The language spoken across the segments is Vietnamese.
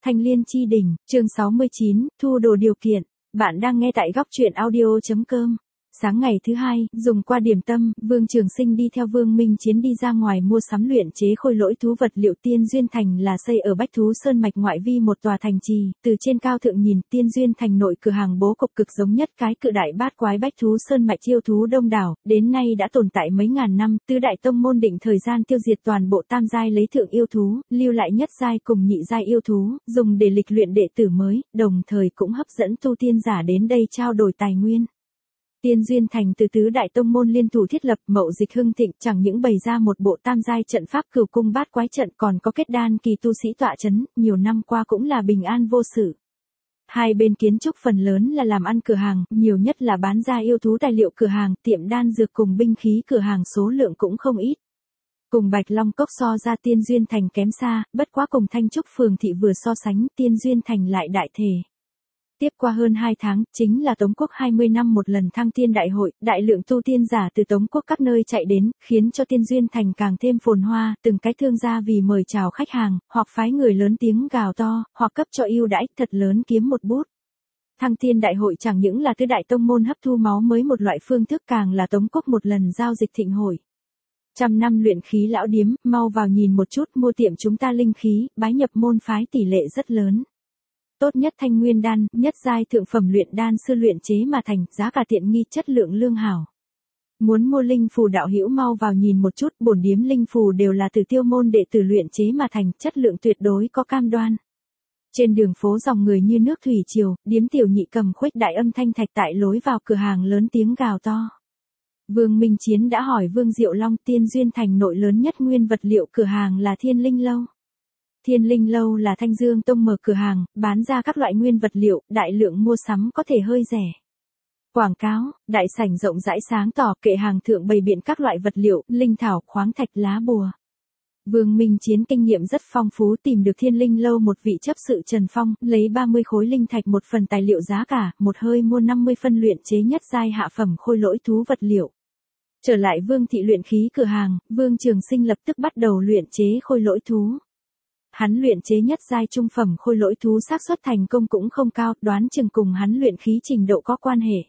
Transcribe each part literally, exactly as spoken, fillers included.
Thanh Liên Chi Đỉnh, chương sáu mươi chín, thu đồ điều kiện. Bạn đang nghe tại góc truyện audio chấm com. Sáng ngày thứ hai, dùng qua điểm tâm, Vương Trường Sinh đi theo Vương Minh Chiến đi ra ngoài mua sắm luyện chế khôi lỗi thú vật liệu. Tiên Duyên Thành là xây ở Bách Thú Sơn mạch ngoại vi một tòa thành trì, từ trên cao thượng nhìn, Tiên Duyên Thành nội cửa hàng bố cục cực giống nhất cái cự đại bát quái Bách Thú Sơn mạch yêu thú đông đảo, đến nay đã tồn tại mấy ngàn năm, tứ đại tông môn định thời gian tiêu diệt toàn bộ tam giai lấy thượng yêu thú, lưu lại nhất giai cùng nhị giai yêu thú, dùng để lịch luyện đệ tử mới, đồng thời cũng hấp dẫn tu tiên giả đến đây trao đổi tài nguyên. Tiên Duyên Thành từ tứ đại tông môn liên thủ thiết lập, mậu dịch hưng thịnh, chẳng những bày ra một bộ tam giai trận pháp cửu cung bát quái trận, còn có kết đan kỳ tu sĩ tọa chấn, nhiều năm qua cũng là bình an vô sự. Hai bên kiến trúc phần lớn là làm ăn cửa hàng, nhiều nhất là bán ra yêu thú tài liệu cửa hàng, tiệm đan dược cùng binh khí cửa hàng số lượng cũng không ít. Cùng Bạch Long Cốc so ra Tiên Duyên Thành kém xa, bất quá cùng Thanh Trúc Phường thị vừa so sánh, Tiên Duyên Thành lại đại thể. Tiếp qua hơn hai tháng, chính là Tống Quốc hai mươi năm một lần thăng tiên đại hội, đại lượng tu tiên giả từ Tống Quốc các nơi chạy đến, khiến cho Tiên Duyên Thành càng thêm phồn hoa, từng cái thương gia vì mời chào khách hàng, hoặc phái người lớn tiếng gào to, hoặc cấp cho ưu đãi thật lớn kiếm một bút. Thăng tiên đại hội chẳng những là tứ đại tông môn hấp thu máu mới một loại phương thức, càng là Tống Quốc một lần giao dịch thịnh hội. Trăm năm luyện khí lão điếm, mau vào nhìn một chút, mua tiệm chúng ta linh khí, bái nhập môn phái tỷ lệ rất lớn. Tốt nhất thanh nguyên đan, nhất giai thượng phẩm luyện đan sư luyện chế mà thành, giá cả tiện nghi, chất lượng lương hảo. Muốn mua linh phù đạo hữu mau vào nhìn một chút, bổn điếm linh phù đều là từ tiêu môn đệ tử luyện chế mà thành, chất lượng tuyệt đối có cam đoan. Trên đường phố dòng người như nước thủy triều, điếm tiểu nhị cầm khuếch đại âm thanh thạch tại lối vào cửa hàng lớn tiếng gào to. Vương Minh Chiến đã hỏi Vương Diệu Long, Tiên Duyên Thành nội lớn nhất nguyên vật liệu cửa hàng là Thiên Linh Lâu. Thiên Linh Lâu là Thanh Dương Tông mở cửa hàng, bán ra các loại nguyên vật liệu, đại lượng mua sắm có thể hơi rẻ. Quảng cáo, đại sảnh rộng rãi sáng tỏ, kệ hàng thượng bày biện các loại vật liệu, linh thảo, khoáng thạch, lá bùa. Vương Minh Chiến kinh nghiệm rất phong phú, tìm được Thiên Linh Lâu một vị chấp sự Trần Phong, lấy ba mươi khối linh thạch một phần tài liệu giá cả, một hơi mua năm mươi phân luyện chế nhất giai hạ phẩm khôi lỗi thú vật liệu. Trở lại Vương thị luyện khí cửa hàng, Vương Trường Sinh lập tức bắt đầu luyện chế khôi lỗi thú. Hắn luyện chế nhất giai trung phẩm khôi lỗi thú xác suất thành công cũng không cao, đoán chừng cùng hắn luyện khí trình độ có quan hệ.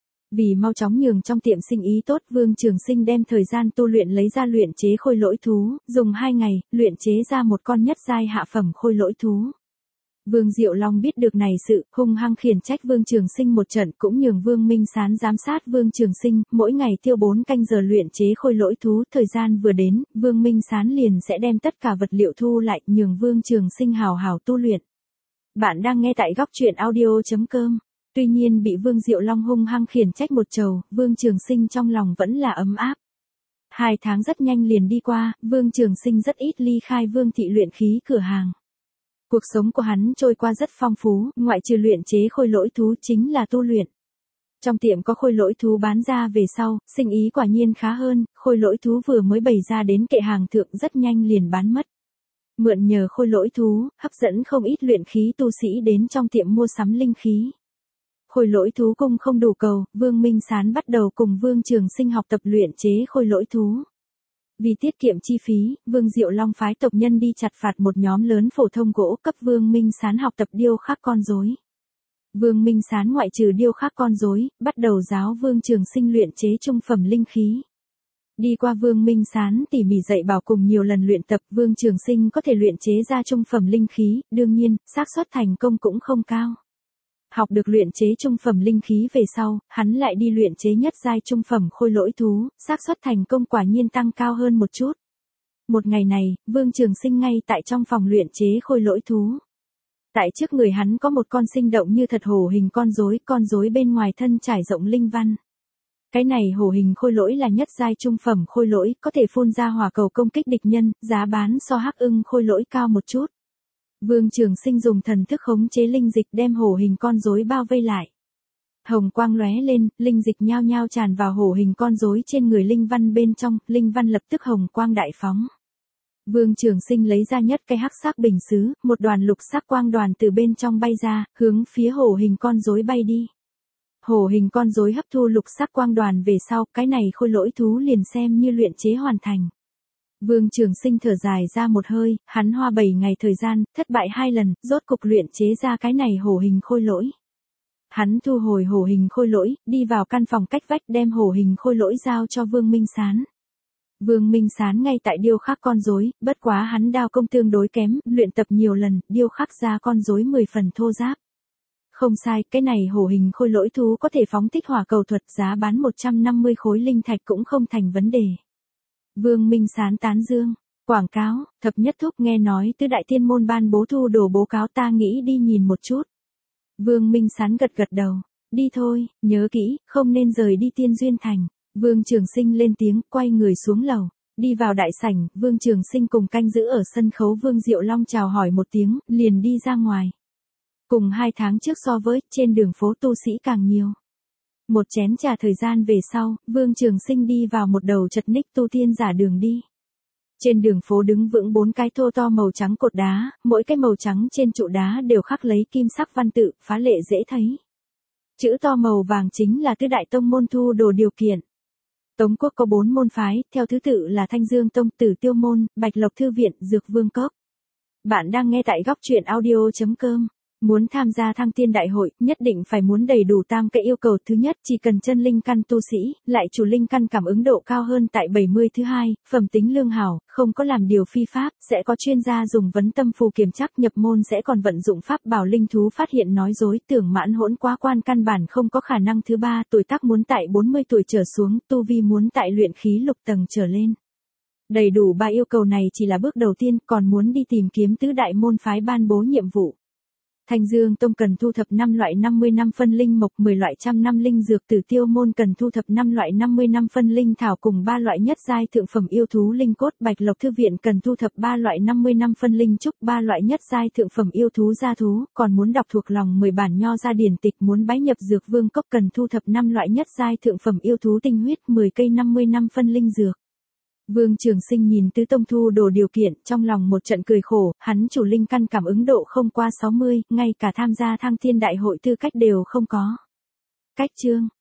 Vì mau chóng nhường trong tiệm sinh ý tốt, Vương Trường Sinh đem thời gian tu luyện lấy ra luyện chế khôi lỗi thú, dùng hai ngày, luyện chế ra một con nhất giai hạ phẩm khôi lỗi thú. Vương Diệu Long biết được này sự, hung hăng khiển trách Vương Trường Sinh một trận, cũng nhường Vương Minh Sán giám sát Vương Trường Sinh, mỗi ngày tiêu bốn canh giờ luyện chế khôi lỗi thú, thời gian vừa đến, Vương Minh Sán liền sẽ đem tất cả vật liệu thu lại, nhường Vương Trường Sinh hào hào tu luyện. Bạn đang nghe tại góc truyện audio chấm com. Tuy nhiên bị Vương Diệu Long hung hăng khiển trách một trầu, Vương Trường Sinh trong lòng vẫn là ấm áp. Hai tháng rất nhanh liền đi qua, Vương Trường Sinh rất ít ly khai Vương thị luyện khí cửa hàng. Cuộc sống của hắn trôi qua rất phong phú, ngoại trừ luyện chế khôi lỗi thú chính là tu luyện. Trong tiệm có khôi lỗi thú bán ra về sau, sinh ý quả nhiên khá hơn, khôi lỗi thú vừa mới bày ra đến kệ hàng thượng rất nhanh liền bán mất. Mượn nhờ khôi lỗi thú, hấp dẫn không ít luyện khí tu sĩ đến trong tiệm mua sắm linh khí. Khôi lỗi thú cung không đủ cầu, Vương Minh Sán bắt đầu cùng Vương Trường Sinh học tập luyện chế khôi lỗi thú. Vì tiết kiệm chi phí, Vương Diệu Long phái tộc nhân đi chặt phạt một nhóm lớn phổ thông gỗ, cấp Vương Minh Sán học tập điêu khắc con rối. Vương Minh Sán ngoại trừ điêu khắc con rối, bắt đầu giáo Vương Trường Sinh luyện chế trung phẩm linh khí. Đi qua Vương Minh Sán tỉ mỉ dạy bảo cùng nhiều lần luyện tập, Vương Trường Sinh có thể luyện chế ra trung phẩm linh khí, đương nhiên, xác suất thành công cũng không cao. Học được luyện chế trung phẩm linh khí về sau, hắn lại đi luyện chế nhất giai trung phẩm khôi lỗi thú, xác suất thành công quả nhiên tăng cao hơn một chút. Một ngày này, Vương Trường Sinh ngay tại trong phòng luyện chế khôi lỗi thú. Tại trước người hắn có một con sinh động như thật hổ hình con rối, con rối bên ngoài thân trải rộng linh văn. Cái này hổ hình khôi lỗi là nhất giai trung phẩm khôi lỗi, có thể phun ra hỏa cầu công kích địch nhân, giá bán so hắc ưng khôi lỗi cao một chút. Vương Trường Sinh dùng thần thức khống chế linh dịch đem hổ hình con rối bao vây lại. Hồng quang lóe lên, linh dịch nhao nhao tràn vào hổ hình con rối trên người linh văn bên trong, linh văn lập tức hồng quang đại phóng. Vương Trường Sinh lấy ra nhất cái hắc sắc bình sứ, một đoàn lục sắc quang đoàn từ bên trong bay ra, hướng phía hổ hình con rối bay đi. Hổ hình con rối hấp thu lục sắc quang đoàn về sau, cái này khôi lỗi thú liền xem như luyện chế hoàn thành. Vương Trường Sinh thở dài ra một hơi, hắn hoa bảy ngày thời gian, thất bại hai lần, rốt cục luyện chế ra cái này hổ hình khôi lỗi. Hắn thu hồi hổ hình khôi lỗi, đi vào căn phòng cách vách đem hổ hình khôi lỗi giao cho Vương Minh Sán. Vương Minh Sán ngay tại điêu khắc con rối, bất quá hắn đao công tương đối kém, luyện tập nhiều lần, điêu khắc ra con rối mười phần thô ráp. Không sai, cái này hổ hình khôi lỗi thú có thể phóng thích hỏa cầu thuật, giá bán một trăm năm mươi khối linh thạch cũng không thành vấn đề. Vương Minh Sán tán dương, quảng cáo, thập nhất thúc nghe nói tứ đại tiên môn ban bố thu đồ bố cáo, ta nghĩ đi nhìn một chút. Vương Minh Sán gật gật đầu, đi thôi, nhớ kỹ, không nên rời đi Tiên Duyên Thành. Vương Trường Sinh lên tiếng, quay người xuống lầu, đi vào đại sảnh, Vương Trường Sinh cùng canh giữ ở sân khấu Vương Diệu Long chào hỏi một tiếng, liền đi ra ngoài. Cùng hai tháng trước so với, trên đường phố tu sĩ càng nhiều. Một chén trà thời gian về sau, Vương Trường Sinh đi vào một đầu chật ních tu tiên giả đường đi. Trên đường phố đứng vững bốn cái thô to màu trắng cột đá, mỗi cái màu trắng trên trụ đá đều khắc lấy kim sắc văn tự, phá lệ dễ thấy. Chữ to màu vàng chính là tứ đại tông môn thu đồ điều kiện. Tống quốc có bốn môn phái, theo thứ tự là Thanh Dương Tông, Tử Tiêu Môn, Bạch Lộc Thư Viện, Dược Vương Cốc. Bạn đang nghe tại góc truyện audio chấm com. Muốn tham gia thăng tiên đại hội, nhất định phải muốn đầy đủ tam cái yêu cầu. Thứ nhất, chỉ cần chân linh căn tu sĩ, lại chủ linh căn cảm ứng độ cao hơn tại bảy mươi. Thứ hai, phẩm tính lương hảo, không có làm điều phi pháp, sẽ có chuyên gia dùng vấn tâm phù kiểm chắc, nhập môn sẽ còn vận dụng pháp bảo linh thú phát hiện nói dối, tưởng mãn hỗn quá quan căn bản không có khả năng. Thứ ba, tuổi tác muốn tại bốn mươi tuổi trở xuống, tu vi muốn tại luyện khí lục tầng trở lên. Đầy đủ ba yêu cầu này chỉ là bước đầu tiên, còn muốn đi tìm kiếm tứ đại môn phái ban bố nhiệm vụ. Thanh Dương Tông cần thu thập năm loại năm mươi năm phân linh mộc, mười loại trăm năm linh dược. Tử Tiêu Môn cần thu thập năm loại năm mươi năm phân linh thảo cùng ba loại nhất giai thượng phẩm yêu thú linh cốt. Bạch Lộc Thư Viện cần thu thập ba loại năm mươi năm phân linh trúc, ba loại nhất giai thượng phẩm yêu thú gia thú, còn muốn đọc thuộc lòng mười bản nho gia điển tịch. Muốn bái nhập Dược Vương Cốc cần thu thập năm loại nhất giai thượng phẩm yêu thú tinh huyết, mười cây năm mươi năm phân linh dược. Vương Trường Sinh nhìn tứ tông thu đồ điều kiện, trong lòng một trận cười khổ, hắn chủ linh căn cảm ứng độ không qua sáu mươi, ngay cả tham gia thăng thiên đại hội tư cách đều không có. Cách chương,